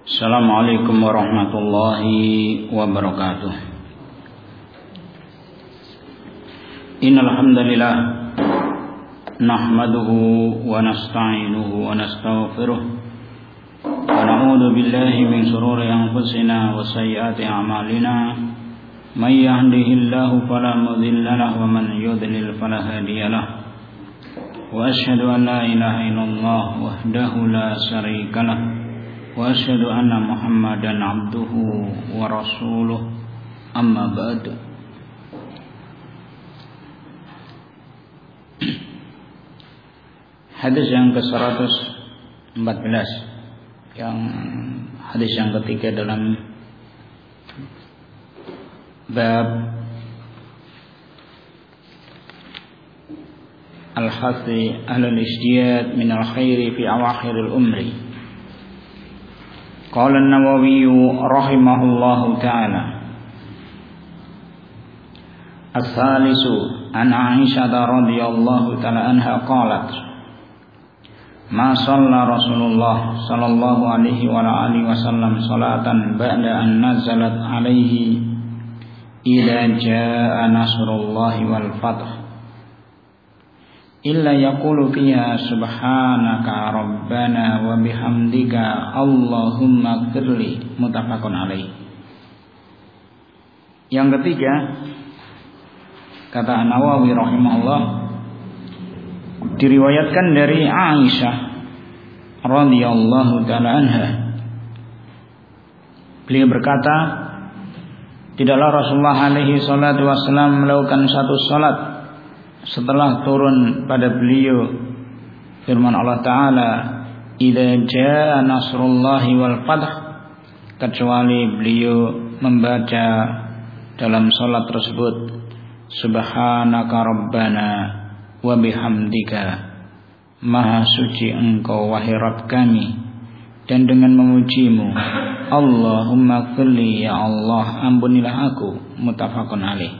Assalamualaikum warahmatullahi wabarakatuh. Innal hamdalillah nahmaduhu wa nasta'inuhu wa nastaghfiruh wa na'udzu billahi min shururi anfusina wa sayyiati a'malina. May yahdihillahu fala mudilla lahu wa man yudlil fala hadiya lahu. Wa asyhadu an la ilaha illallah wahdahu la syarika lahu wa asyhadu anna Muhammadan abduhu wa rasuluh. Amma ba'd. Hadis yang ke-114, yang hadis yang ketiga dalam bab al-hathi ahlul ijtihad min al-khairi fi awakhiril umri. Qala an-Nawawi rahimahullahu ta'ala, as-salisu an Aisyah radhiyallahu ta'ala anha qalat, ma shalla Rasulullah sallallahu alaihi wa alihi wasallam salatan ba'da an nazalat alaihi idza jaa nasrullahi wal fath illa yaqulu fiha subhanaka rabbana wa bihamdika allahumma ighfirli, muttafaqun alaih. Yang ketiga, kata Nawawi rahimahullah, diriwayatkan dari Aisyah radhiyallahu ta'ala anha, beliau berkata, tidaklah Rasulullah alaihi salatu wasallam melakukan satu salat setelah turun pada beliau firman Allah Ta'ala, idza jaa nasrullahi wal fath, kecuali beliau membaca dalam salat tersebut subhanaka rabbana wa bihamdika, maha suci engkau wahai Rabb kami, dan dengan memujimu, Allahumma ighfirli, ya Allah ampunilah aku, muttafaqun alaih.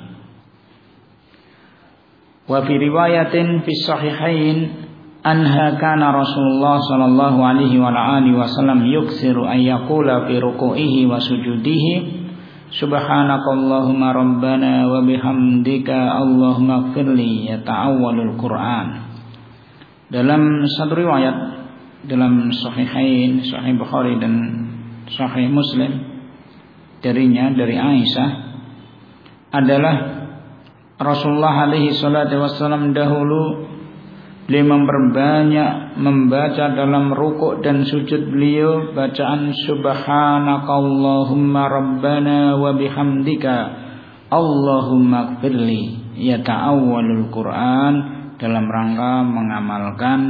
Wa fi riwayatin fi sahihain anha kana Rasulullah sallallahu alaihi wa alihi wasallam yuksiru an yaqula fi ruku'ihi wa sujudihi subhanakallahumma rabbana wa bihamdika allahumma ighfirli, yata'awwalul Quran. Dalam satu riwayat dalam sahihain, sahih Bukhari dan sahih Muslim, darinya dari Aisyah adalah Rasulullah alaihi salatu wassalam dahulu beliau memperbanyak membaca dalam rukuk dan sujud beliau bacaan subhanakallahumma rabbana wa bihamdika allahumma ighfirli, yata'awwalul Quran, dalam rangka mengamalkan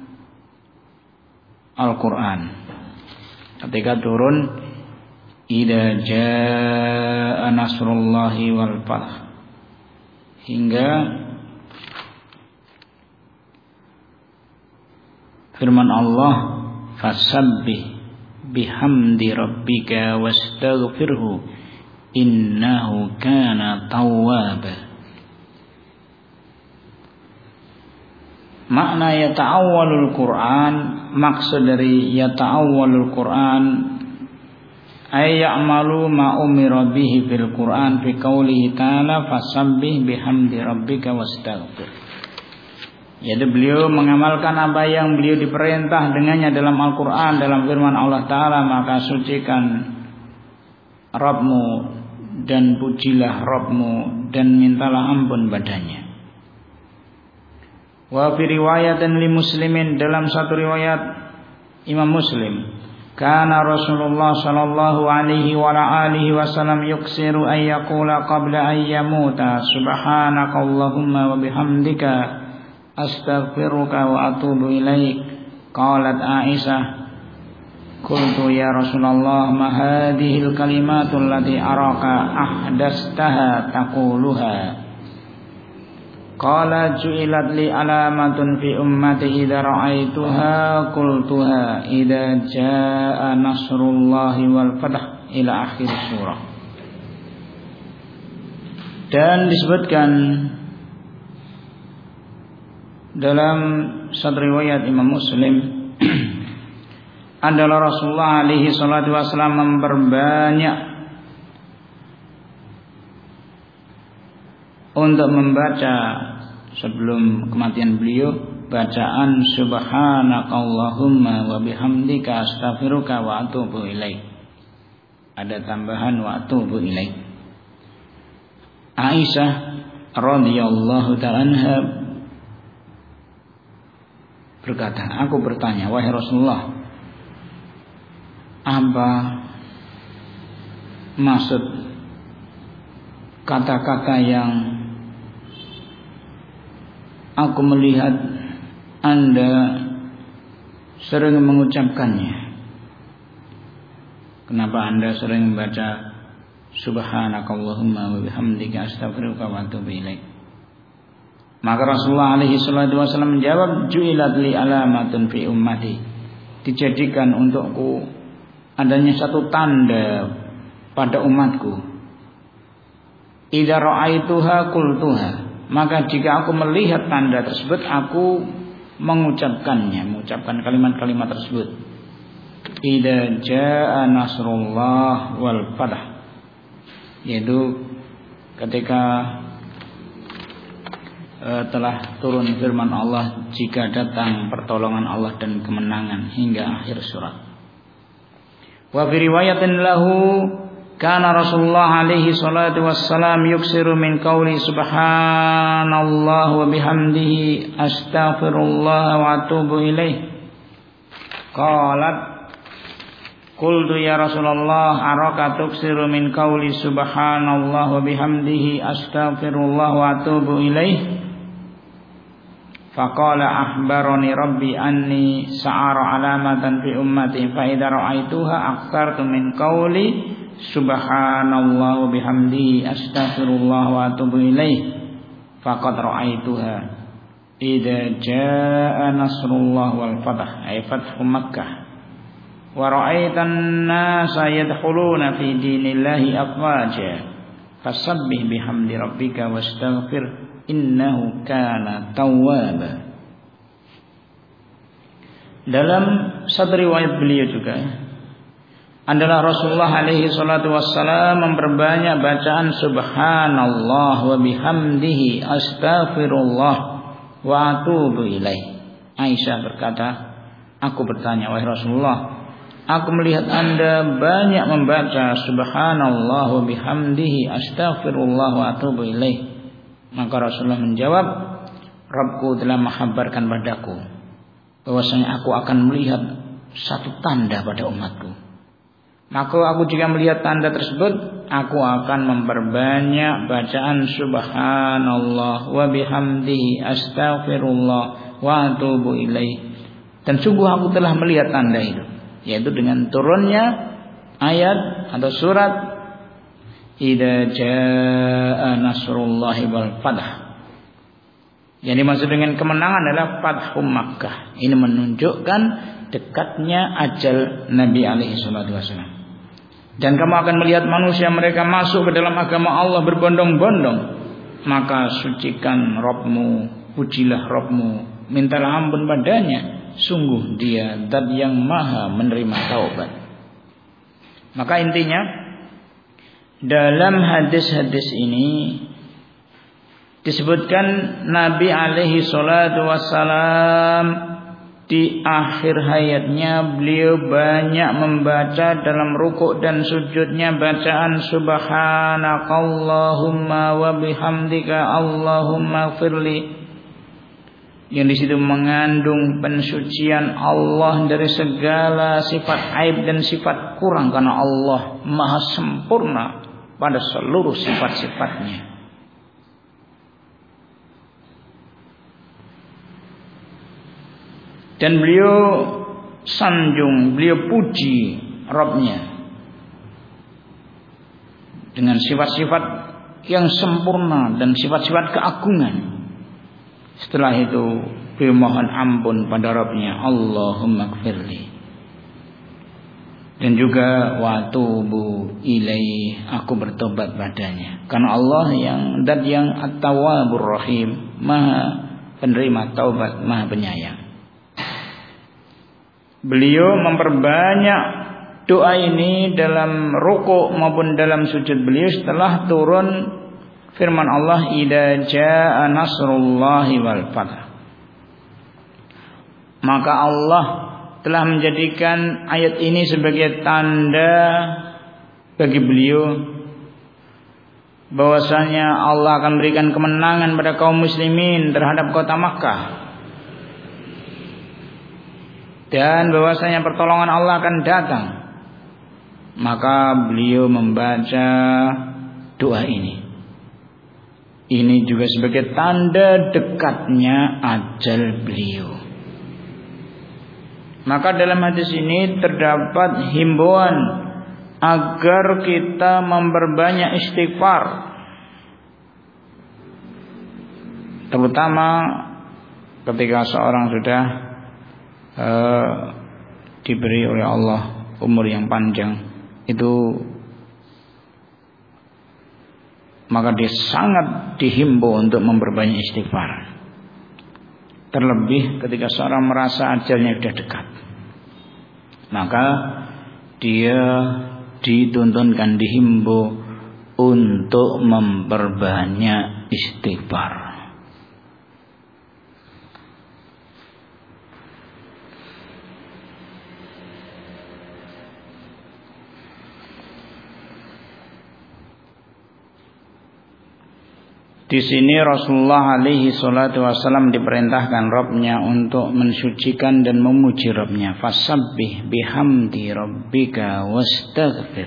Al-Quran. Ketika turun idza jaa nasrullahi wal fath hingga firman Allah, fasabbih bihamdi rabbika wastaghfirhu innahu kana tawwaba. Makna yata'awwalul Quran, maksud dari yata'awwalul Quran ay ya'malu ma umira bihi fil Quran fi qoulihi ta'ala fasabbih bihamdi rabbika wastaghfir. Jadi beliau mengamalkan apa yang beliau diperintah dengannya dalam Al-Quran, dalam firman Allah Ta'ala, maka sucikan Rabbmu dan pujilah Rabbmu dan mintalah ampun padanya. Wa fi riwayatin li Muslimin, dalam satu riwayat Imam Muslim, kana Rasulullah sallallahu alaihi wa alihi wasallam yuksiru an yaqula qabla an yamuta subhanakallahumma wa bihamdika astaghfiruka wa atubu ilaik. Qalat Aisyah, qultu ya Rasulullah ma hadhil kalimatul lati araka ahdastaha taquluha. Qala ju'ilat li alamatun fi ummati idza ra'aituha qultuha idza jaa nasrullahi wal fath, ila akhir surah. Dan disebutkan dalam satu riwayat Imam Muslim adalah Rasulullah alaihi salatu wasallam memperbanyak untuk membaca sebelum kematian beliau bacaan subhanakallahumma wa bihamdika astaghfiruka wa atubu ilaik. Ada tambahan wa atubu ilaik. Aisyah radhiyallahu ta'ala anha berkata, aku bertanya, wahai Rasulullah, apa maksud kata-kata yang aku melihat Anda sering mengucapkannya? Kenapa Anda sering membaca subhanakallahumma wa bihamdika astaghfiruka wa atubu ilaik? Maka Rasulullah alaihi salatu wasallam menjawab, ju'ilat li alamatun fi ummati, dijadikan untukku adanya satu tanda pada umatku. Idza ra'aituha qultuha, maka jika aku melihat tanda tersebut aku mengucapkannya, mengucapkan kalimat-kalimat tersebut. Idza jaa nasrullah wal fath, yaitu ketika telah turun firman Allah, jika datang pertolongan Allah dan kemenangan, hingga akhir surat. Wa fi riwayatin lahu kana Rasulullah alaihi salatu wassalam yuksiru min qauli subhanallah wa bihamdihi astaghfirullah wa atubu ilaih. Qalat qultu ya Rasulullah araka tuksiru min qauli subhanallah wa bihamdihi astaghfirullah wa atubu ilaih. Faqala akhbarani rabbi anni sa'ara alamatan fi ummati fa idza ra'aituha aktsartu min qauli subhanallah wa bihamdihi astaghfirullah wa atubu ilaih. Faqad ra'aituha idza jaa nasrullah wal fath, ay fathu Makkah, wa ra'aitan nasa yadkhuluna fi dinillahi afwaja fasabbih bihamdi rabbika wastaghfir innahu kana tawwaba. Dalam satu riwayat beliau juga adalah Rasulullah alaihi salatu wassalam memperbanyak bacaan subhanallah wa bihamdihi astaghfirullah wa atubu ilaih. Aisyah berkata, aku bertanya, wahai Rasulullah, aku melihat Anda banyak membaca subhanallah wa bihamdihi astaghfirullah wa atubu ilaih. Maka Rasulullah menjawab, Rabbku telah menghabarkan padaku bahwasanya aku akan melihat satu tanda pada umatku. Maka aku jika melihat tanda tersebut, aku akan memperbanyak bacaan subhanallah wa bihamdihi astaghfirullah wa atubu ilaih. Dan sungguh aku telah melihat tanda itu, yaitu dengan turunnya ayat atau surat idza jaa nasrullahi wal fath. Yang dimaksud dengan kemenangan adalah Fathu Makkah. Ini menunjukkan dekatnya ajal Nabi alaihi salatu wasallam. Dan kamu akan melihat manusia mereka masuk ke dalam agama Allah berbondong-bondong. Maka sucikan Rabbmu, pujilah Rabbmu, mintalah ampun padanya. Sungguh Dia Zat yang Maha menerima taubat. Maka intinya dalam hadis-hadis ini disebutkan Nabi alaihi salatu wassalam di akhir hayatnya beliau banyak membaca dalam rukuk dan sujudnya bacaan subhanakallahumma wa bihamdika allahumma firli, yang di situ mengandung pensucian Allah dari segala sifat aib dan sifat kurang, karena Allah Maha sempurna pada seluruh sifat-sifatnya. Dan beliau sanjung, beliau puji Rabbnya dengan sifat-sifat yang sempurna dan sifat-sifat keagungan. Setelah itu beliau mohon ampun pada Rabbnya, Allahumma gfirli. Dan juga wa tubu ilaih, aku bertobat padanya. Karena Allah yang Zat yang At-Tawwabur Rahim, Maha penerima taubat, Maha penyayang. beliau memperbanyak doa ini dalam rukuk maupun dalam sujud beliau setelah turun firman Allah, idza jaa nasrullahi wal fath. Maka Allah telah menjadikan ayat ini sebagai tanda bagi beliau bahwasanya Allah akan berikan kemenangan pada kaum muslimin terhadap kota Makkah, dan bahwasanya pertolongan Allah akan datang. Maka beliau membaca doa ini. Ini juga sebagai tanda dekatnya ajal beliau. Maka dalam hadis ini terdapat himbauan agar kita memperbanyak istighfar, terutama ketika seorang sudah diberi oleh Allah umur yang panjang, itu maka dia sangat dihimbau untuk memperbanyak istighfar. Terlebih ketika seorang merasa ajalnya sudah dekat, maka dia dituntunkan, dihimbau untuk memperbanyak istighfar. Di sini Rasulullah alaihi salatu wasallam diperintahkan Rabbnya untuk mensucikan dan memuji Rabbnya. Fasabbih bihamdi rabbika wastaghfir.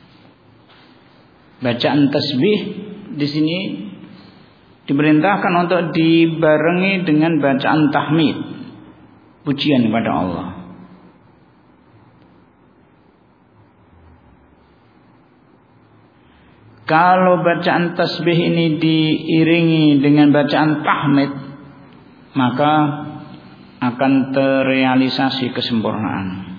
Bacaan tasbih di sini diperintahkan untuk dibarengi dengan bacaan tahmid, pujian kepada Allah. Kalau bacaan tasbih ini diiringi dengan bacaan tahmid, maka akan terrealisasi kesempurnaan.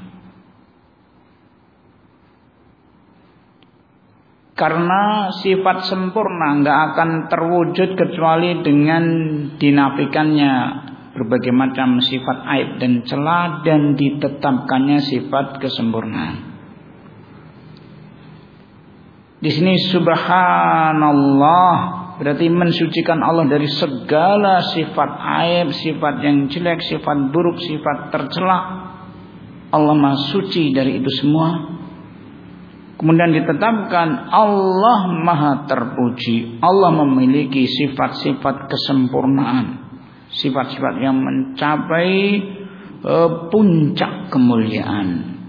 Karena sifat sempurna nggak akan terwujud kecuali dengan dinafikannya berbagai macam sifat aib dan celah dan ditetapkannya sifat kesempurnaan. Di sini subhanallah berarti mensucikan Allah dari segala sifat aib, sifat yang jelek, sifat buruk, sifat tercela. Allah Maha Suci dari itu semua. Kemudian ditetapkan Allah Maha Terpuji. Allah memiliki sifat-sifat kesempurnaan, sifat-sifat yang mencapai puncak kemuliaan.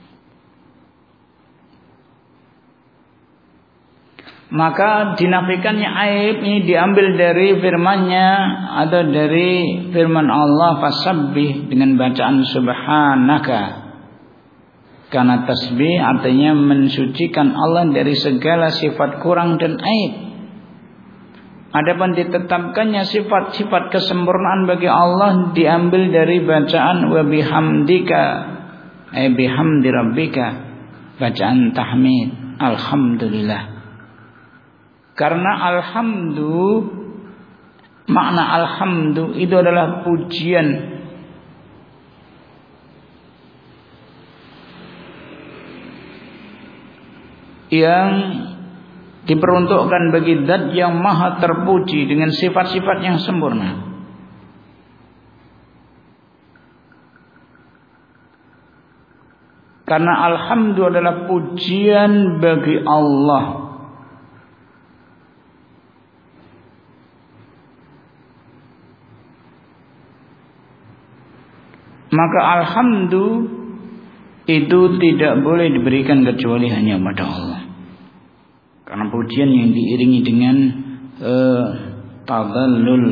Maka dinafikannya aib ini diambil dari firman-Nya atau dari firman Allah, fasabbih, dengan bacaan subhanaka. Karena tasbih artinya mensucikan Allah dari segala sifat kurang dan aib. Adapun ditetapkannya sifat-sifat kesempurnaan bagi Allah diambil dari bacaan wa bihamdika, bihamdi rabbika, bacaan tahmid, alhamdulillah. Karena makna alhamdu itu adalah pujian yang diperuntukkan bagi zat yang maha terpuji dengan sifat-sifat yang sempurna. Karena alhamdu adalah pujian bagi Allah. Maka alhamdu itu tidak boleh diberikan kecuali hanya pada Allah. Karena pujian yang diiringi dengan tadallul,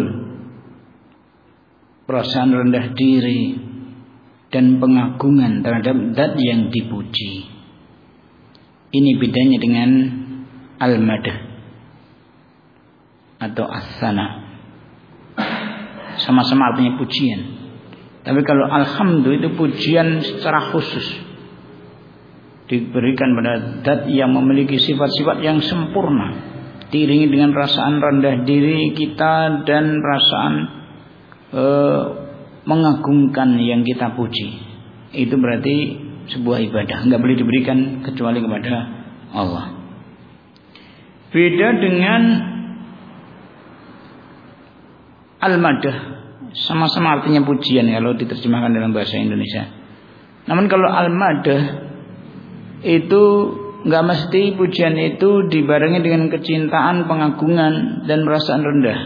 perasaan rendah diri dan pengagungan terhadap zat yang dipuji. Ini bedanya dengan al-madah atau as-sana. Sama-sama artinya pujian. Tapi kalau alhamdu itu pujian secara khusus, diberikan pada zat yang memiliki sifat-sifat yang sempurna, diiringi dengan perasaan rendah diri kita dan perasaan mengagungkan yang kita puji. itu berarti sebuah ibadah, enggak boleh diberikan kecuali kepada Allah. Beda dengan al-madah, sama-sama artinya pujian kalau diterjemahkan dalam bahasa Indonesia. Namun kalau al-madah itu enggak mesti pujian itu dibarengi dengan kecintaan, pengagungan dan perasaan rendah.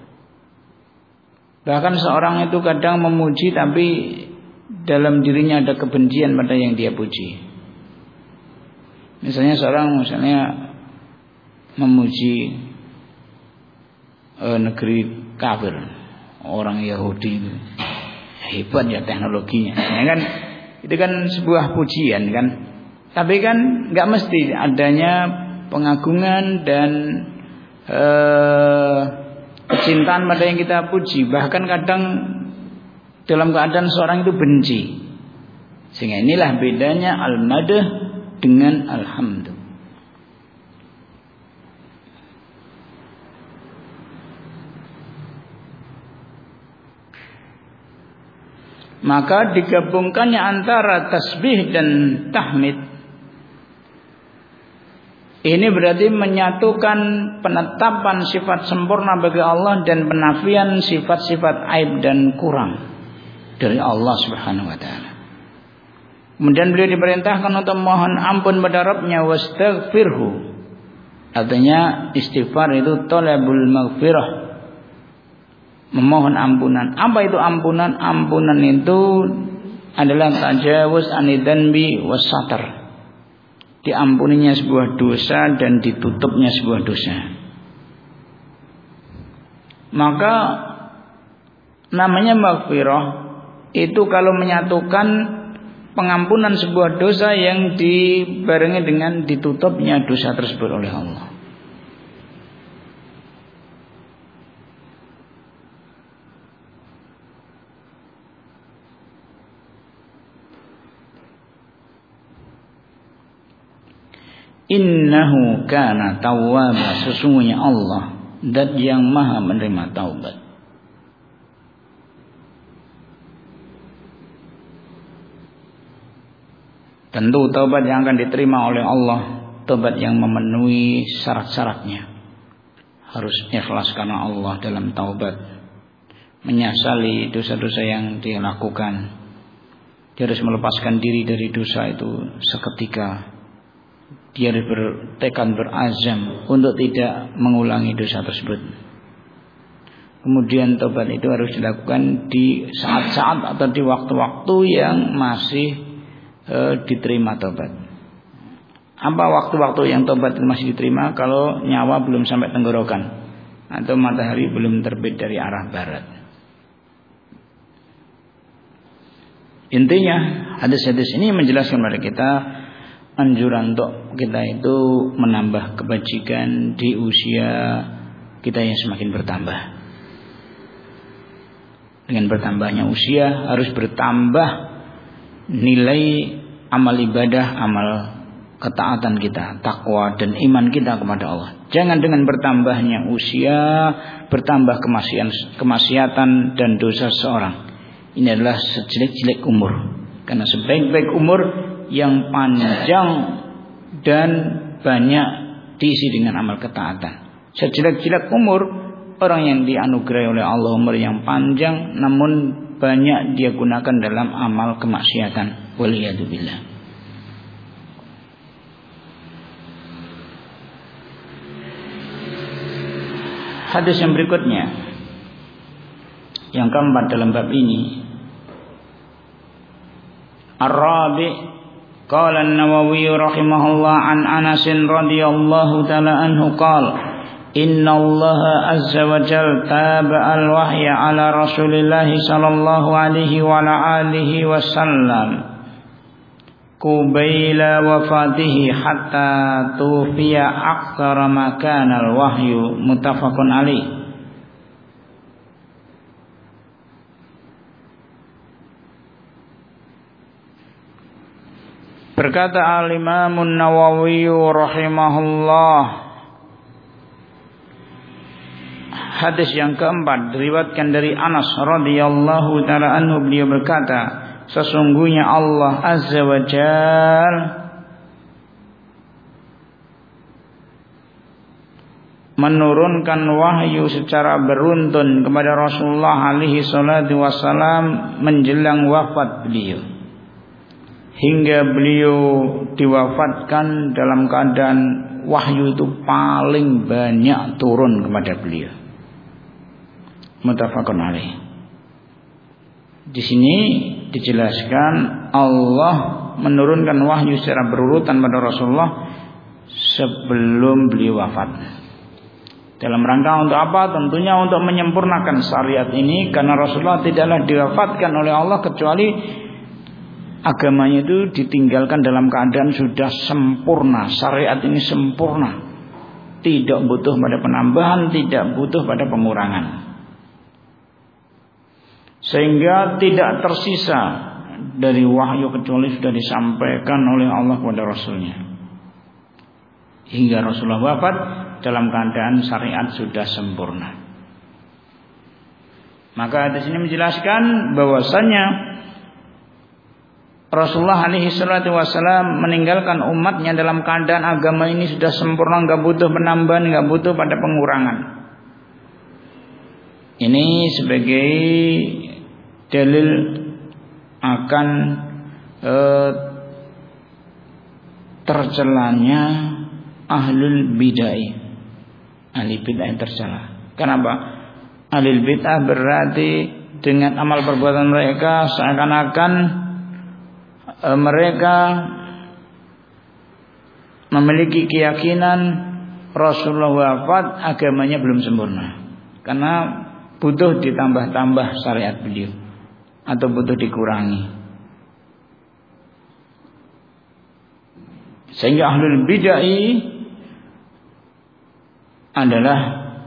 Bahkan seorang itu kadang memuji tapi dalam dirinya ada kebencian pada yang dia puji. Misalnya seorang memuji negeri kafir, orang Yahudi itu hebat ya teknologinya, ya kan? Itu kan sebuah pujian kan. Tapi kan nggak mesti adanya pengagungan dan kecintaan pada yang kita puji. Bahkan kadang dalam keadaan seorang itu benci. Sehingga inilah bedanya al-madah dengan alhamdu. Maka digabungkannya antara tasbih dan tahmid, ini berarti menyatukan penetapan sifat sempurna bagi Allah dan penafian sifat-sifat aib dan kurang dari Allah Subhanahu wa taala. Kemudian beliau diperintahkan untuk mohon ampun pada Rabbnya, wastaghfirhu. Artinya istighfar itu talabul maghfirah, memohon ampunan. Apa itu ampunan? Ampunan itu adalah tajawuz anidzanbi wasatar, diampuninya sebuah dosa dan ditutupnya sebuah dosa. Maka namanya maghfirah itu kalau menyatukan pengampunan sebuah dosa yang dibarengi dengan ditutupnya dosa tersebut oleh Allah. Innahu kana tawwaba, sesungguhnya Allah zat yang maha menerima taubat. Tentu taubat yang akan diterima oleh Allah, taubat yang memenuhi syarat-syaratnya. Harus ikhlas karena Allah dalam taubat, menyesali dosa-dosa yang dia lakukan. Dia harus melepaskan diri dari dosa itu seketika. Dia harus bertekad, berazam untuk tidak mengulangi dosa tersebut. Kemudian taubat itu harus dilakukan di saat-saat atau di waktu-waktu yang masih diterima taubat. Apa waktu-waktu yang taubat itu masih diterima? Kalau nyawa belum sampai tenggorokan atau matahari belum terbit dari arah barat. Intinya hadis-hadis ini menjelaskan kepada kita anjuran untuk kita itu menambah kebajikan di usia kita yang semakin bertambah. Dengan bertambahnya usia harus bertambah nilai amal ibadah, amal ketaatan kita, takwa dan iman kita kepada Allah. Jangan dengan bertambahnya usia bertambah kemaksiatan dan dosa seorang. Ini adalah sejelek-jelek umur. Karena sebaik-baik umur yang panjang dan banyak diisi dengan amal ketaatan. Sejelek-jelek umur orang yang dianugerahi oleh Allah umur yang panjang namun banyak dia gunakan dalam amal kemaksiatan. Waliyadzubillah. Hadis yang berikutnya, yang keempat dalam bab ini, Ar-Rabi' qala An-Nawawi rahimahullah an Anas radhiyallahu ta'ala anhu qala inna Allah azza wa jalla taba al-wahya ala Rasulillah sallallahu alaihi wa ala alihi wasallam qubaila wafatihi hatta tufiya aktsara ma kana al-wahyu muttafaqun alaih. Berkata Al-Imam An-Nawawi rahimahullah, hadis yang keempat diriwayatkan dari Anas radhiyallahu taala anhu, beliau berkata, sesungguhnya Allah Azza wa Jalla menurunkan wahyu secara beruntun kepada Rasulullah alaihi salatu wassalam menjelang wafat beliau, hingga beliau diwafatkan dalam keadaan wahyu itu paling banyak turun kepada beliau. Muttafaqun alaih. Di sini dijelaskan Allah menurunkan wahyu secara berurutan pada Rasulullah sebelum beliau wafat. Dalam rangka untuk apa? Tentunya untuk menyempurnakan syariat ini, karena Rasulullah tidaklah diwafatkan oleh Allah kecuali agamanya itu ditinggalkan dalam keadaan sudah sempurna. Syariat ini sempurna, tidak butuh pada penambahan, tidak butuh pada pengurangan, sehingga tidak tersisa dari wahyu kecuali sudah disampaikan oleh Allah kepada Rasulnya, hingga Rasulullah wafat dalam keadaan syariat sudah sempurna. Maka di sini menjelaskan bahwasanya Rasulullah alaihi salatu wasallam meninggalkan umatnya dalam keadaan agama ini sudah sempurna, enggak butuh penambahan, enggak butuh pada pengurangan. Ini sebagai dalil akan tercelanya ahlul bid'ah. Ahli bid'ah yang tercela. Kenapa? Ahli bid'ah berarti dengan amal perbuatan mereka seakan-akan mereka memiliki keyakinan Rasulullah wafat agamanya belum sempurna, karena butuh ditambah-tambah syariat beliau atau butuh dikurangi. Sehingga ahlul bid'ah adalah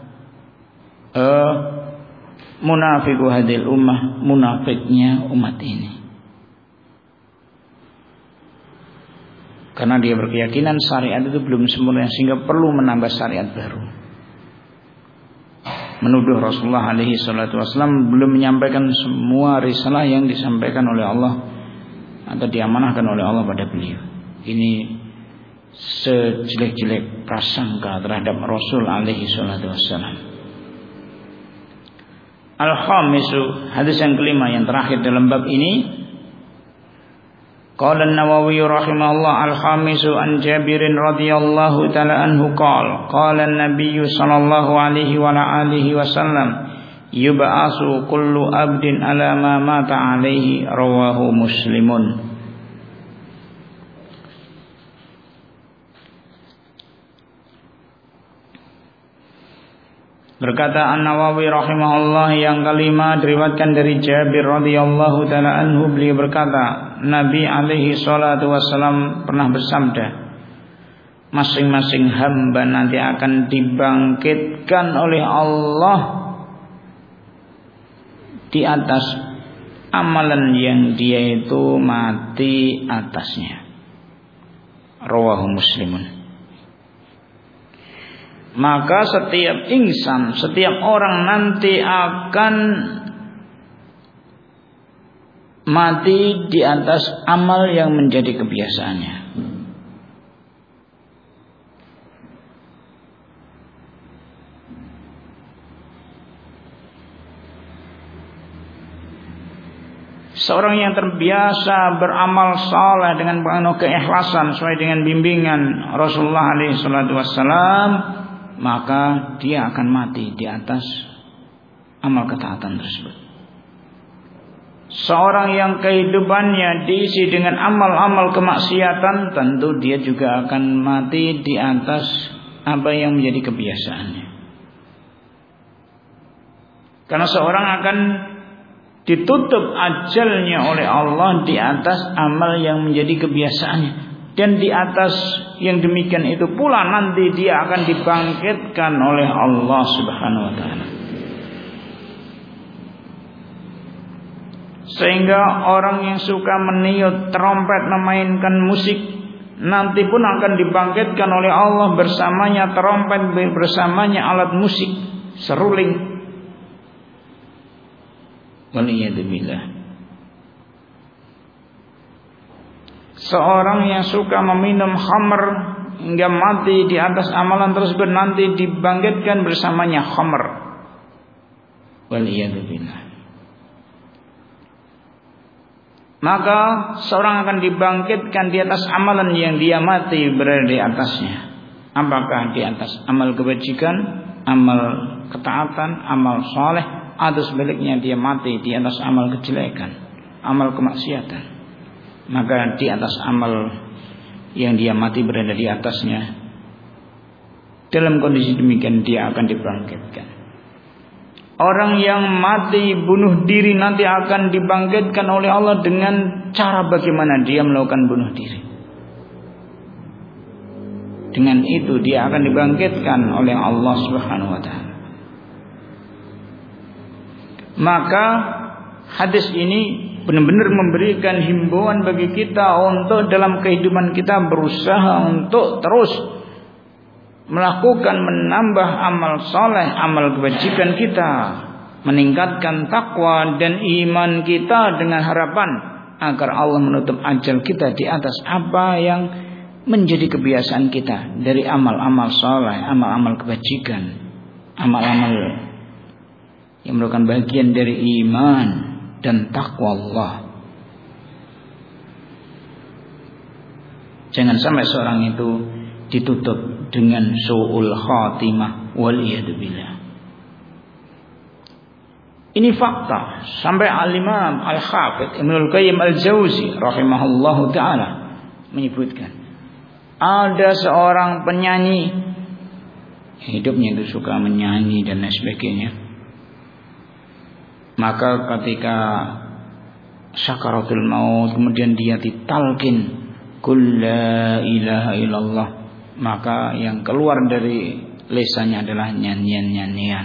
munafiqu hadil ummah, munafiknya umat ini, karena dia berkeyakinan syariat itu belum sempurna sehingga perlu menambah syariat baru. Menuduh Rasulullah alaihi salatu wasallam belum menyampaikan semua risalah yang disampaikan oleh Allah atau diamanahkan oleh Allah pada beliau. Ini sejelek-jelek prasangka terhadap Rasul alaihi salatu wassalam. Al-khamisu, hadis yang kelima yang terakhir dalam bab ini. Qala an-Nawawi rahimahullah, al-khamisu an Jabirin radhiyallahu ta'ala anhu qala qala an-nabiy sallallahu alaihi wa alihi wasallam yub'asu kullu abdin ala ma mata alaihi, rawahu Muslimun. Berkata An-Nawawi rahimahullah yang kelima, diriwayatkan dari Jabir radhiyallahu taala anhu, beliau berkata, Nabi alaihi salatu wasallam pernah bersabda, masing-masing hamba nanti akan dibangkitkan oleh Allah di atas amalan yang dia itu mati atasnya. Rawahu Muslimun. Maka setiap insan, setiap orang nanti akan mati di atas amal yang menjadi kebiasaannya. Seorang yang terbiasa beramal saleh dengan penuh keikhlasan sesuai dengan bimbingan Rasulullah SAW, maka dia akan mati di atas amal ketaatan tersebut. Seorang yang kehidupannya diisi dengan amal-amal kemaksiatan, tentu dia juga akan mati di atas apa yang menjadi kebiasaannya. Karena seorang akan ditutup ajalnya oleh Allah di atas amal yang menjadi kebiasaannya. Dan di atas yang demikian itu pula nanti dia akan dibangkitkan oleh Allah Subhanahu wa taala. Sehingga orang yang suka meniup trompet, memainkan musik, nanti pun akan dibangkitkan oleh Allah bersamanya trompet, bersamanya alat musik, seruling. Waliyadzubillah. seorang yang suka meminum khamr hingga mati di atas amalan tersebut nanti dibangkitkan bersamanya khamr. Waliyadzubillah. Maka seorang akan dibangkitkan di atas amalan yang dia mati berada di atasnya. Apakah di atas amal kebajikan, amal ketaatan, amal soleh, atau sebaliknya dia mati di atas amal kejelekan, amal kemaksiatan. Maka di atas amal yang dia mati berada di atasnya, dalam kondisi demikian dia akan dibangkitkan. Orang yang mati bunuh diri nanti akan dibangkitkan oleh Allah dengan cara bagaimana dia melakukan bunuh diri. Dengan itu dia akan dibangkitkan oleh Allah Subhanahu wa taala. Maka hadis ini benar-benar memberikan himbauan bagi kita untuk dalam kehidupan kita berusaha untuk terus melakukan, menambah amal soleh, amal kebajikan kita, meningkatkan takwa dan iman kita dengan harapan agar Allah menutup ajal kita di atas apa yang menjadi kebiasaan kita dari amal-amal soleh, amal-amal kebajikan, amal-amal yang merupakan bagian dari iman dan takwa Allah. Jangan sampai seorang itu ditutup dengan su'ul khatimah waliyadzubillah. Ini fakta sampai al-Imam Al-Hafidz Ibnul Qayyim Al-Jauzi rahimahullahu taala menyebutkan ada seorang penyanyi, hidupnya itu suka menyanyi dan lain sebagainya. Maka ketika sakaratul maut kemudian dia ditalkin qul la ilaha illallah, maka yang keluar dari lisannya adalah nyanyian-nyanyian.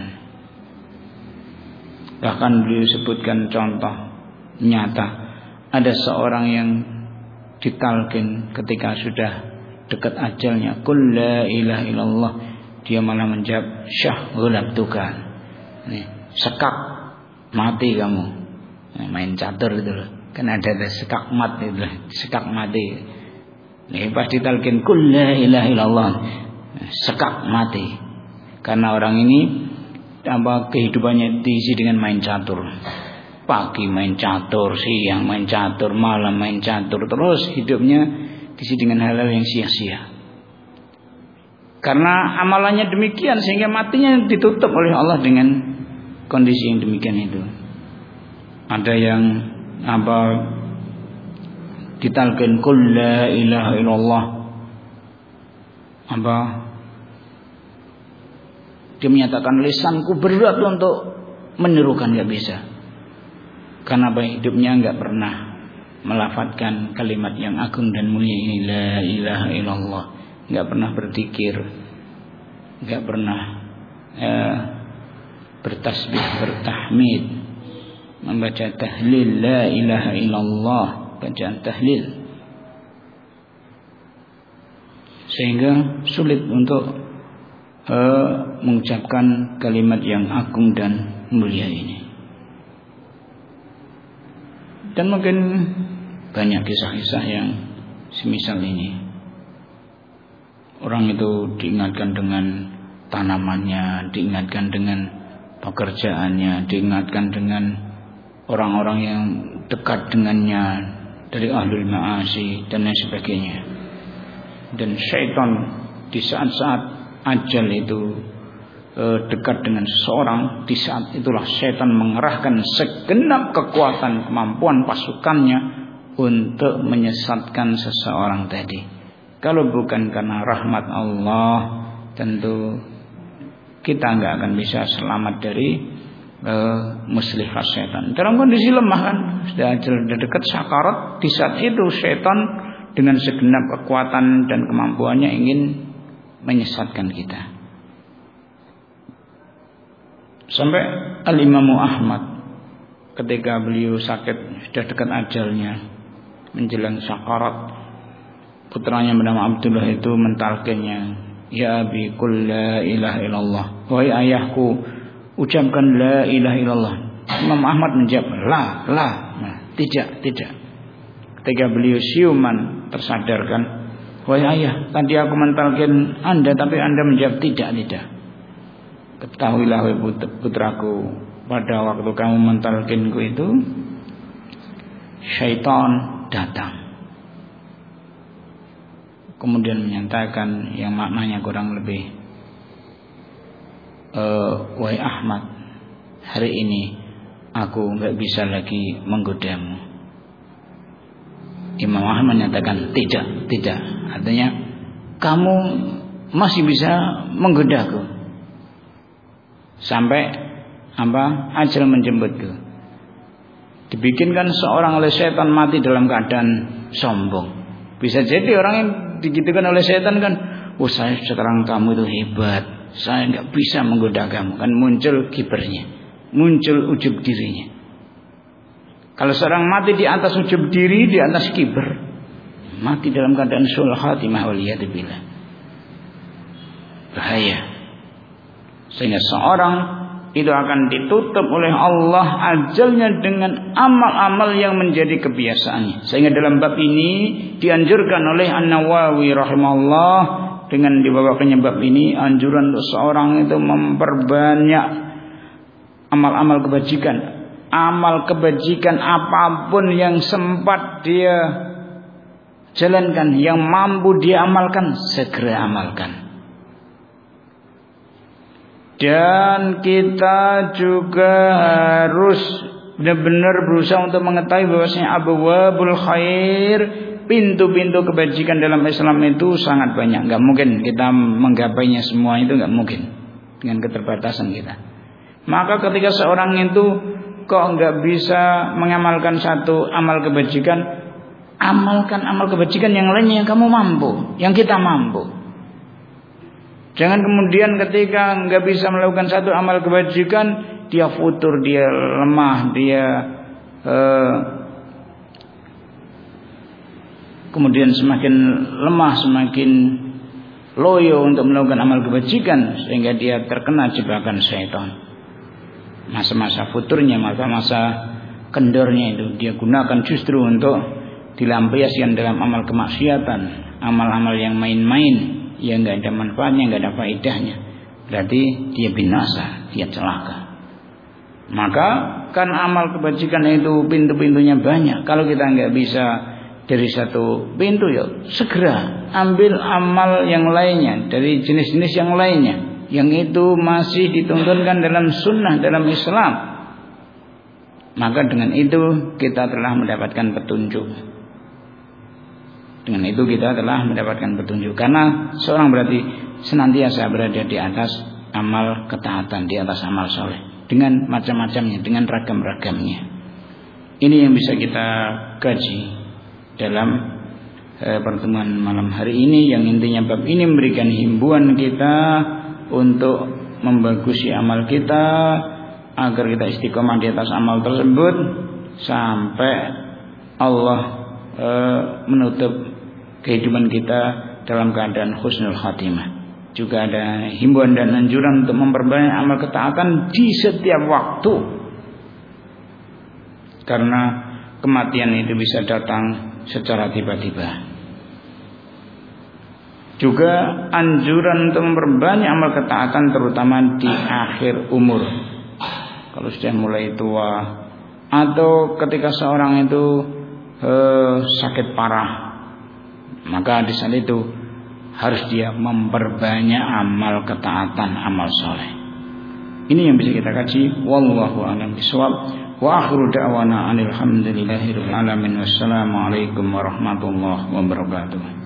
Bahkan beliau sebutkan contoh nyata, ada seorang yang ditalkin ketika sudah dekat ajalnya qul la ilaha illallah, dia malah menjawab syahulabtuka, sekak mati kamu. Main catur itu loh, kan ada sekak mat itu, sekak mati. Pas ditalkin qul la ilaha illallah, sekak mati. Karena orang ini kehidupannya diisi dengan main catur. Pagi main catur, siang main catur, malam main catur, terus hidupnya diisi dengan hal-hal yang sia-sia. Karena amalannya demikian sehingga matinya ditutup oleh Allah dengan kondisi yang demikian itu. Ada yang ditalkin qul la ilaha illallah, dia menyatakan lisanku berat untuk menirukan, nggak bisa. Karena hidupnya nggak pernah melafadzkan kalimat yang agung dan mulia ini, la ilaha illallah. Nggak pernah berzikir, nggak pernah bertasbih, bertahmid, membaca tahlil la ilaha illallah, bacaan tahlil, sehingga sulit untuk mengucapkan kalimat yang agung dan mulia ini. Dan mungkin banyak kisah-kisah yang semisal ini. Orang itu diingatkan dengan tanamannya, diingatkan dengan pekerjaannya, diingatkan dengan orang-orang yang dekat dengannya dari ahlul ma'asi dan lain sebagainya. Dan syaitan di saat-saat ajal itu dekat dengan seseorang, di saat itulah syaitan mengerahkan segenap kekuatan kemampuan pasukannya untuk menyesatkan seseorang tadi. Kalau bukan karena rahmat Allah, tentu kita nggak akan bisa selamat dari muslihat syaitan. Dalam kondisi lemah kan, sudah dekat sakarat, di saat itu syaitan dengan segenap kekuatan dan kemampuannya ingin menyesatkan kita. Sampai Al-Imam Ahmad ketika beliau sakit, sudah dekat ajalnya, menjelang sakarat, putranya bernama Abdullah itu mentalkinnya, ya abi qul la ilaha illallah, wahai ayahku ucapkan la ilaha illallah. Imam Ahmad menjawab la, tidak. ketika beliau siuman tersadarkan, wahai ayah, tadi aku mentalkin Anda tapi Anda menjawab tidak. Ketahuilah wahai putraku, pada waktu kamu mentalkinku itu syaitan datang. Kemudian menyatakan yang maknanya kurang lebih, wahai Ahmad, hari ini aku enggak bisa lagi menggodamu. Imam Ahmad menyatakan tidak. Artinya kamu masih bisa menggodaku sampai ajal menjemputku. Dibikinkan seorang oleh setan mati dalam keadaan sombong. Bisa jadi orang yang digitukan oleh setan kan, saya sekarang kamu itu hebat, saya nggak bisa menggoda kamu, kan muncul kibernya, muncul ujub dirinya. Kalau seorang mati di atas ujub diri, di atas kiber, mati dalam keadaan sul khatimah waliyadzubillah, bahaya. Sehingga seorang itu akan ditutup oleh Allah ajalnya dengan amal-amal yang menjadi kebiasaannya. Sehingga dalam bab ini dianjurkan oleh An-Nawawi rahimahullah, dengan dibawakannya bab ini anjuran untuk seorang itu memperbanyak amal-amal kebajikan. Amal kebajikan apapun yang sempat dia jalankan, yang mampu dia amalkan, segera amalkan. Dan kita juga harus benar-benar berusaha untuk mengetahui bahwasanya abwabul khair, pintu-pintu kebajikan dalam Islam itu sangat banyak. Gak mungkin kita menggapainya semua, itu gak mungkin dengan keterbatasan kita. Maka ketika seorang itu kok gak bisa mengamalkan satu amal kebajikan, amalkan amal kebajikan yang lainnya yang kamu mampu, yang kita mampu. Jangan kemudian ketika nggak bisa melakukan satu amal kebajikan, dia futur, dia lemah, dia kemudian semakin lemah, semakin loyo untuk melakukan amal kebajikan, sehingga dia terkena jebakan syaitan. Masa-masa futurnya, masa-masa kendornya itu dia gunakan justru untuk dilampiaskan dalam amal kemaksiatan, amal-amal yang main-main, yang nggak ada manfaatnya, nggak ada faedahnya. Berarti dia binasa, dia celaka. Maka kan amal kebajikan itu pintu-pintunya banyak. Kalau kita nggak bisa dari satu pintu, ya segera ambil amal yang lainnya dari jenis-jenis yang lainnya, yang itu masih dituntunkan dalam sunnah, dalam Islam. Maka dengan itu kita telah mendapatkan petunjuk. Dengan itu kita telah mendapatkan petunjuk. Karena seorang berarti senantiasa berada di atas amal ketaatan, di atas amal soleh, dengan macam-macamnya, dengan ragam-ragamnya. Ini yang bisa kita kaji dalam pertemuan malam hari ini, yang intinya bab ini memberikan himbauan kita untuk membagusi amal kita, agar kita istiqomah di atas amal tersebut sampai Allah menutup kehidupan kita dalam keadaan husnul khatimah. Juga ada himbauan dan anjuran untuk memperbanyak amal ketaatan di setiap waktu, karena kematian itu bisa datang secara tiba-tiba. Juga anjuran untuk memperbanyak amal ketaatan terutama di akhir umur. Kalau sudah mulai tua, atau ketika seorang itu sakit parah, maka di saat itu harus dia memperbanyak amal ketaatan, amal soleh. Ini yang bisa kita kaji. Wallahu a'lam bishawab. Wa akhiru da'wana alhamdulillahirabbil alamin. Wassalamualaikum warahmatullahi wabarakatuh.